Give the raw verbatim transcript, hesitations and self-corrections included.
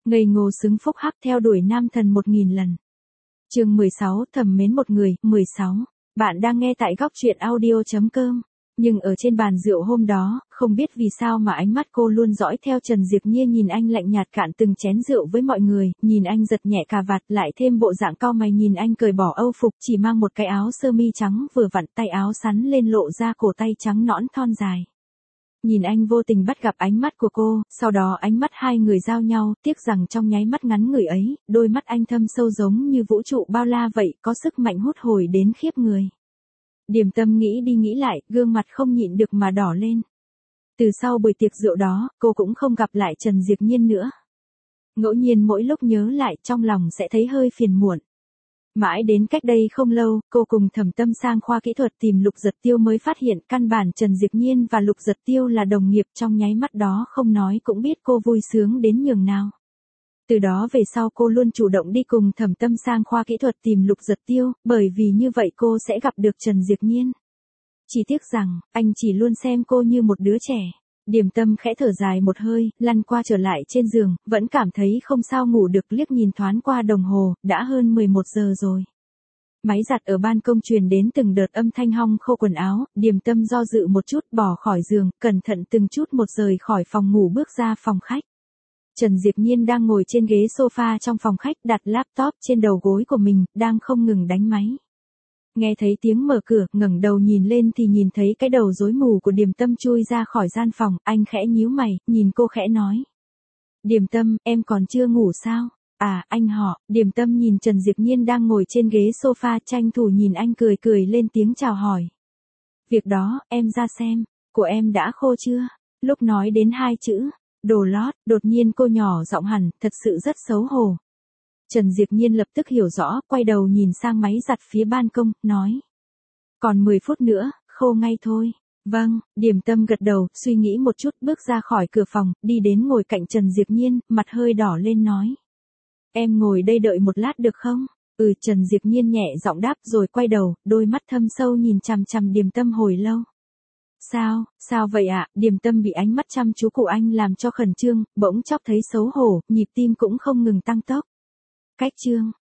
Ngây ngô xứng phúc hắc theo đuổi nam thần một nghìn lần. Chương mười sáu, thầm mến một người. mười sáu. Bạn đang nghe tại góc truyện audio chấm com. Nhưng ở trên bàn rượu hôm đó, không biết vì sao mà ánh mắt cô luôn dõi theo Trần Diệp Nhiên, nhìn anh lạnh nhạt cạn từng chén rượu với mọi người, nhìn anh giật nhẹ cà vạt, lại thêm bộ dạng cau mày, nhìn anh cởi bỏ âu phục, chỉ mang một cái áo sơ mi trắng vừa vặn, tay áo sắn lên lộ ra cổ tay trắng nõn thon dài. Nhìn anh vô tình bắt gặp ánh mắt của cô, sau đó ánh mắt hai người giao nhau, tiếc rằng trong nháy mắt ngắn ngủi ấy, đôi mắt anh thâm sâu giống như vũ trụ bao la vậy, có sức mạnh hút hồi đến khiếp người. Điềm Tâm nghĩ đi nghĩ lại, gương mặt không nhịn được mà đỏ lên. Từ sau buổi tiệc rượu đó, cô cũng không gặp lại Trần Diệp Nhiên nữa. Ngẫu nhiên mỗi lúc nhớ lại, trong lòng sẽ thấy hơi phiền muộn. Mãi đến cách đây không lâu, cô cùng Thẩm Tâm sang khoa kỹ thuật tìm Lục Giật Tiêu mới phát hiện căn bản Trần Diệp Nhiên và Lục Giật Tiêu là đồng nghiệp, trong nháy mắt đó không nói cũng biết cô vui sướng đến nhường nào. Từ đó về sau cô luôn chủ động đi cùng Thẩm Tâm sang khoa kỹ thuật tìm Lục Giật Tiêu, bởi vì như vậy cô sẽ gặp được Trần Diệp Nhiên. Chỉ tiếc rằng, anh chỉ luôn xem cô như một đứa trẻ. Điềm Tâm khẽ thở dài một hơi, lăn qua trở lại trên giường, vẫn cảm thấy không sao ngủ được, liếc nhìn thoáng qua đồng hồ, đã hơn mười một giờ rồi. Máy giặt ở ban công truyền đến từng đợt âm thanh hong khô quần áo, Điềm Tâm do dự một chút bỏ khỏi giường, cẩn thận từng chút một rời khỏi phòng ngủ bước ra phòng khách. Trần Diệp Nhiên đang ngồi trên ghế sofa trong phòng khách, đặt laptop trên đầu gối của mình, đang không ngừng đánh máy. Nghe thấy tiếng mở cửa, ngẩng đầu nhìn lên thì nhìn thấy cái đầu rối mù của Điềm Tâm chui ra khỏi gian phòng, anh khẽ nhíu mày, nhìn cô khẽ nói. Điềm Tâm, em còn chưa ngủ sao? À, anh họ. Điềm Tâm nhìn Trần Diệp Nhiên đang ngồi trên ghế sofa, tranh thủ nhìn anh cười cười lên tiếng chào hỏi. Việc đó, em ra xem, của em đã khô chưa? Lúc nói đến hai chữ đồ lót, đột nhiên cô nhỏ giọng hẳn, thật sự rất xấu hổ. Trần Diệp Nhiên lập tức hiểu rõ, quay đầu nhìn sang máy giặt phía ban công, nói. Còn mười phút nữa, khô ngay thôi. Vâng, Điềm Tâm gật đầu, suy nghĩ một chút, bước ra khỏi cửa phòng, đi đến ngồi cạnh Trần Diệp Nhiên, mặt hơi đỏ lên nói. Em ngồi đây đợi một lát được không? Ừ, Trần Diệp Nhiên nhẹ giọng đáp rồi quay đầu, đôi mắt thâm sâu nhìn chằm chằm Điềm Tâm hồi lâu. Sao, sao vậy ạ? À? Điềm Tâm bị ánh mắt chăm chú của anh làm cho khẩn trương, bỗng chốc thấy xấu hổ, nhịp tim cũng không ngừng tăng tốc. Cách chương,